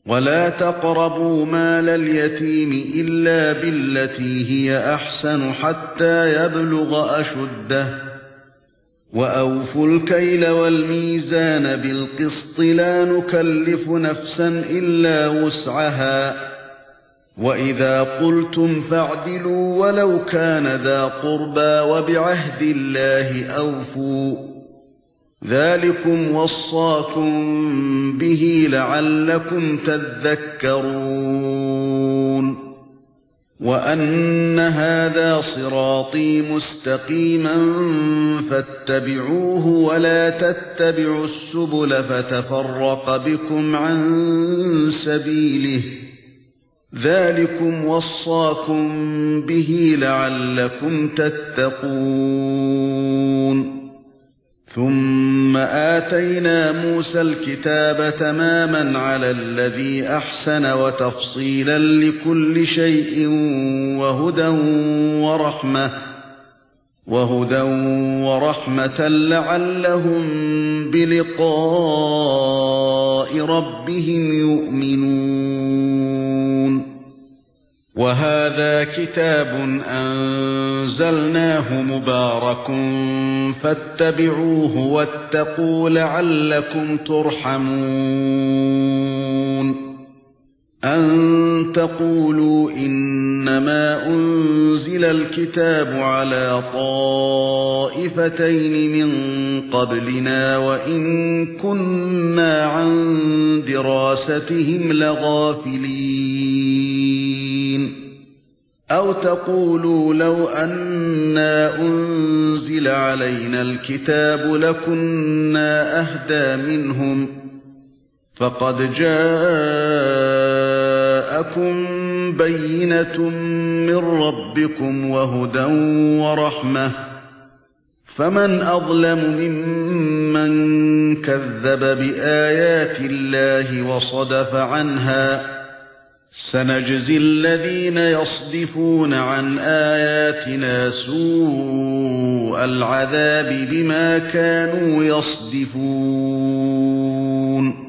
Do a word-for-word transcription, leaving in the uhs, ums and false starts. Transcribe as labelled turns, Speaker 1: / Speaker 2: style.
Speaker 1: ولا تقربوا مال اليتيم إلا بالتي هي أحسن حتى يبلغ أشده وأوفوا الكيل والميزان بالقسط لا نكلف نفسا إلا وسعها وإذا قلتم فاعدلوا ولو كان ذا قربى وبعهد الله أوفوا ذلكم وصاكم به لعلكم تذكرون وأن هذا صراطي مستقيما فاتبعوه ولا تتبعوا السبل فتفرق بكم عن سبيله ذلكم وصاكم به لعلكم تتقون ثم آتينا موسى الكتاب تماما على الذي أحسن وتفصيلا لكل شيء وهدى ورحمة وهدى ورحمة لعلهم بلقاء ربهم يؤمنون وهذا كتاب أنزلناه مبارك فاتبعوه واتقوا لعلكم ترحمون أن تقولوا إنما أنزل الكتاب على طائفتين من قبلنا وإن كنا عن دراستهم لغافلين أو تقولوا لو أنا أنزل علينا الكتاب لكنا أهدى منهم فقد جاءكم بينة من ربكم وهدى ورحمة فمن أظلم ممن كذب بآيات الله وصدف عنها سنجزي الذين يصدفون عن آياتنا سوء العذاب بما كانوا يصدفون